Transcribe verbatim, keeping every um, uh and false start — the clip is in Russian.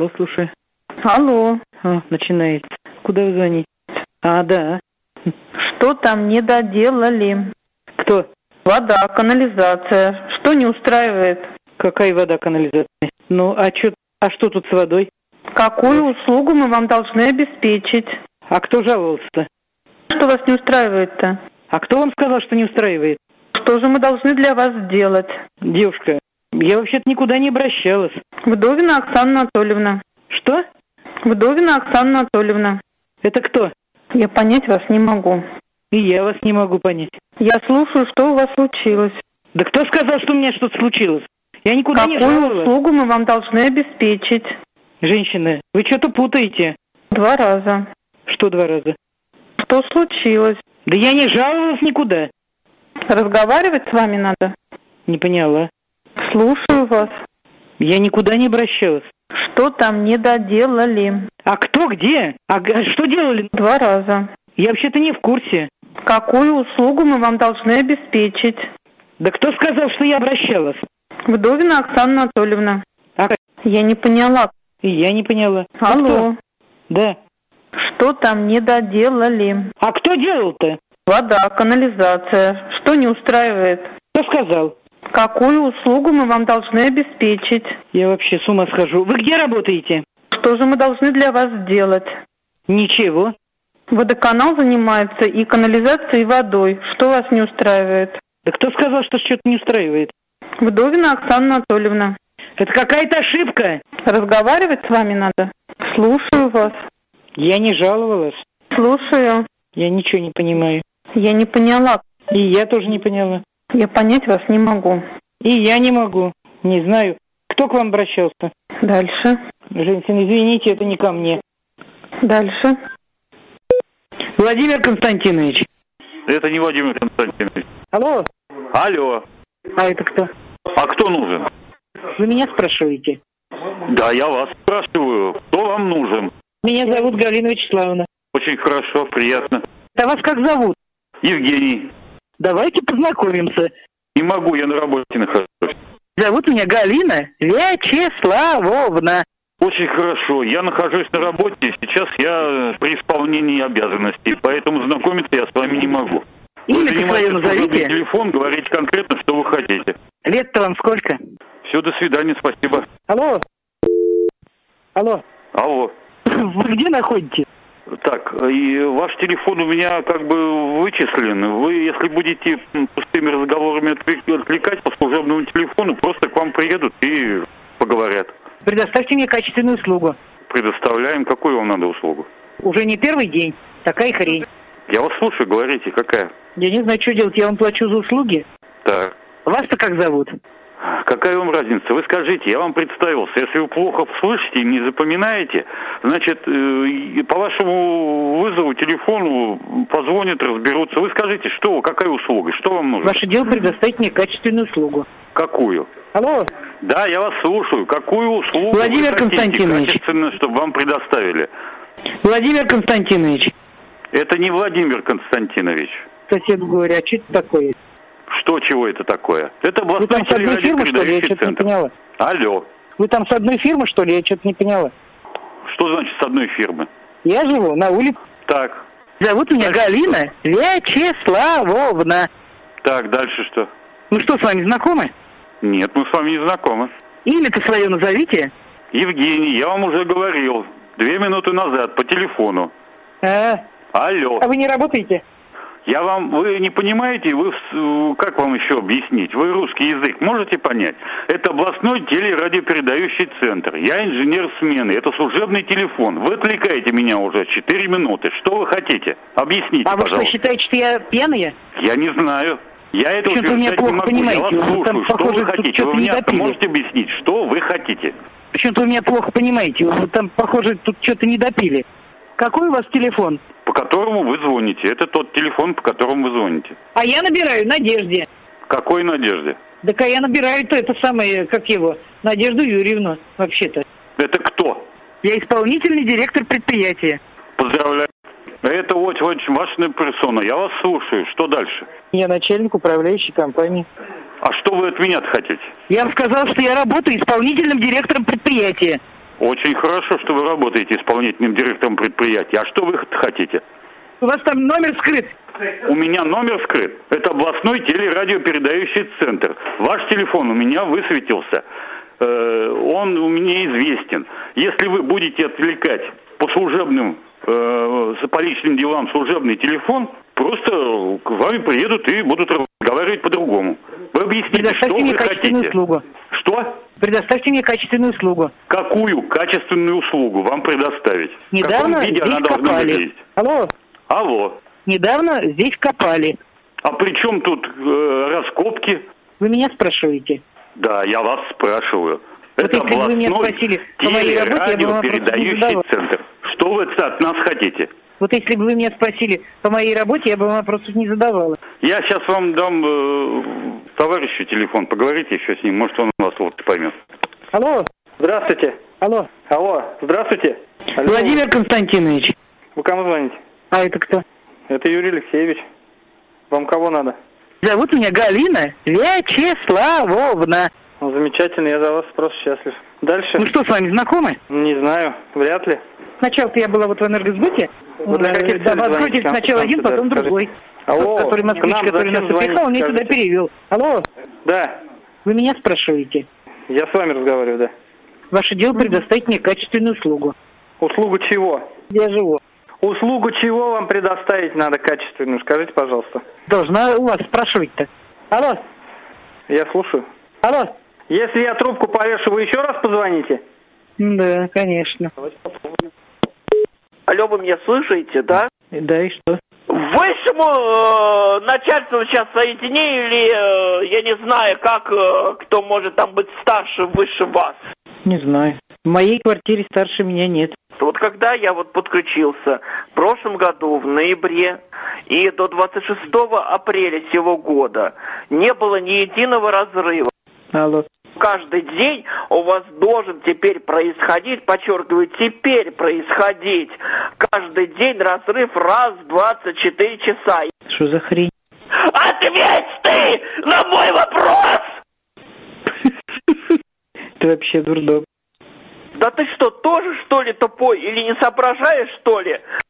Алло, слушай. Алло. А, начинается. Куда вы звоните? А, да. Что там не доделали? Кто? Вода, канализация. Что не устраивает? Какая вода, канализация? Ну, а, чё, а что тут с водой? Какую услугу мы вам должны обеспечить? А кто жаловался-то? Что вас не устраивает-то? А кто вам сказал, что не устраивает? Что же мы должны для вас сделать? Девушка, я вообще-то никуда не обращалась. Вдовина Оксана Анатольевна. Что? Вдовина Оксана Анатольевна. Это кто? Я понять вас не могу. И я вас не могу понять. Я слушаю, что у вас случилось. Да кто сказал, что у меня что-то случилось? Я никуда Какую не жаловалась. услугу мы вам должны обеспечить? Женщина, вы что-то путаете. Два раза. Что два раза? Что случилось? Да я не жаловалась никуда. Разговаривать с вами надо? Не поняла. Слушаю вас. Я никуда не обращалась. Что там не доделали? А кто где? А г- что делали? Два раза. Я вообще-то не в курсе. Какую услугу мы вам должны обеспечить? Да кто сказал, что я обращалась? Вдовина Оксана Анатольевна. А Я не поняла. и я не поняла. А Алло. кто? Да. Что там не доделали? А кто делал-то? Вода, канализация. Что не устраивает? Кто сказал? Какую услугу мы вам должны обеспечить? Я вообще с ума схожу. Вы где работаете? Что же мы должны для вас сделать? Ничего. Водоканал занимается и канализацией, и водой. Что вас не устраивает? Да кто сказал, что что-то не устраивает? Вдовина Оксана Анатольевна. Это какая-то ошибка. Разговаривать с вами надо? Слушаю вас. Я не жаловалась. Слушаю. Я ничего не понимаю. Я не поняла. И я тоже не поняла. Я понять вас не могу. И я не могу. Не знаю. Кто к вам обращался? Дальше. Женщина, извините, это не ко мне. Дальше. Владимир Константинович. Это не Владимир Константинович. Алло. Алло. А это кто? А кто нужен? Вы меня спрашиваете? Да, я вас спрашиваю. Кто вам нужен? Меня зовут Галина Вячеславовна. Очень хорошо, приятно. А вас как зовут? Евгений. Давайте познакомимся. Не могу, я на работе нахожусь. Зовут меня Галина Вячеславовна. Очень хорошо. Я нахожусь на работе. Сейчас я при исполнении обязанностей. Поэтому знакомиться я с вами не могу. Имя-то свое назовите. Телефон, говорите конкретно, что вы хотите. Лет-то вам сколько? Все, до свидания, спасибо. Алло. Алло. Алло. Вы где находитесь? Так, и ваш телефон у меня как бы вычислен. Вы, если будете пустыми разговорами отвлекать по служебному телефону, просто к вам приедут и поговорят. Предоставьте мне качественную услугу. Предоставляем. Какую вам надо услугу? Уже не первый день. Такая хрень. Я вас слушаю, говорите, какая? Я не знаю, что делать. Я вам плачу за услуги. Так. Вас-то как зовут? Какая вам разница? Вы скажите, я вам представился. Если вы плохо слышите и не запоминаете, значит, э, по вашему вызову, телефону позвонят, разберутся. Вы скажите, что, какая услуга, что вам нужно? Ваше дело предоставить мне качественную услугу. Какую? Алло. Да, я вас слушаю. Какую услугу Владимир вы хотите Константинович. качественно, чтобы вам предоставили? Владимир Константинович. Это не Владимир Константинович. Соседу говорю, а что это такое? Что, чего это такое? Это Вы областной там с одной фирмы, что ли? Я что-то не центр. поняла. Алло. Вы там с одной фирмы, что ли? Я что-то не поняла. Что значит с одной фирмы? Я живу на улице. Так. Зовут меня Дальше Галина Вячеславовна. Так, дальше что? Ну что, с вами знакомы? Нет, мы с вами не знакомы. Имя-то свое назовите. Евгений, я вам уже говорил две минуты назад по телефону. А, Алло. а вы не работаете? Я вам, вы не понимаете, вы, в- как вам еще объяснить? Вы русский язык можете понять? Это областной телерадиопередающий центр. Я инженер смены. Это служебный телефон. Вы отвлекаете меня уже четыре минуты. Что вы хотите? Объясните, А вы пожалуйста. что, считаете, что я пьяная? Я не знаю. Я это Почему-то вы меня утверждать не плохо могу. понимаете. Я вас Вы слушаю. там, Что похоже, вы тут хотите? что-то Вы не мне допили. можете объяснить, что вы хотите? Почему-то вы меня плохо понимаете. Вы там, похоже, тут что-то не допили. Какой у вас телефон? По которому вы звоните. Это тот телефон, по которому вы звоните. А я набираю Надежде. Какой Надежде? Так а я набираю-то это самое, как его, Надежду Юрьевну, вообще-то. Это кто? Я исполнительный директор предприятия. Поздравляю. Это очень, очень важная персона. Я вас слушаю. Что дальше? Я начальник управляющей компании. А что вы от меня хотите? Я вам сказал, что я работаю исполнительным директором предприятия. Очень хорошо, что вы работаете исполнительным директором предприятия. А что вы хотите? У вас там номер скрыт. У меня номер скрыт. Это областной телерадиопередающий центр. Ваш телефон у меня высветился. Э, он у меня известен. Если вы будете отвлекать по служебным, э, по личным делам служебный телефон, просто к вам приедут и будут разговаривать по-другому. Вы объясните, что вы хотите. Услугу. Что? Предоставьте мне качественную услугу. Какую качественную услугу вам предоставить? Недавно в каком виде здесь она должна копали. выглядеть? Алло. Алло. Недавно здесь копали. А при чем тут э, раскопки? Вы меня спрашиваете? Да, я вас спрашиваю. Вот это если бы вы меня спросили по моей работе, я бы вам телерадиопередающий центр. Что вы от нас хотите? Вот если бы вы меня спросили по моей работе, я бы вам вопросов не задавала. Я сейчас вам дам э, товарищу телефон, поговорите еще с ним, может он вас вот поймет. Алло. Здравствуйте. Алло. Алло, здравствуйте. Алло. Владимир Константинович. Вы кому звоните? А это кто? Это Юрий Алексеевич. Вам кого надо? Зовут меня Галина Вячеславовна. Ну, замечательно, я за вас просто счастлив. Дальше? Ну что, с вами знакомы? Не знаю, вряд ли. Сначала-то я была вот в энергосбыте. Вы для каких да, целей откройте звоните? сначала Нам один, сюда потом скажите. другой. Алло, Тот, который москвич, к нам который нас зачем запихал, звоните, мне сюда скажите? перевел. Алло, Да, вы меня спрашиваете? я с вами разговариваю, да. Ваше дело предоставить мне качественную услугу. Услугу чего? Я живу. Услугу чего вам предоставить надо качественную? Скажите, пожалуйста. Должна у вас спрашивать-то. Алло, Я слушаю. алло. Если я трубку повешу, вы еще раз позвоните? Да, конечно. Алло, вы меня слышите, да? Да, и что? Высшему э, начальству сейчас соединили, э, я не знаю, как, э, кто может там быть старше, выше вас. Не знаю. В моей квартире старше меня нет. Вот когда я вот подключился в прошлом году, в ноябре, и до двадцать шестого апреля сего года не было ни единого разрыва. Алло. Каждый день у вас должен теперь происходить, подчеркиваю, теперь происходить, каждый день разрыв раз в двадцать четыре часа. Что за хрень? Ответь ты на мой вопрос! Ты вообще дурдом. Да ты что, тоже что ли тупой или не соображаешь что ли?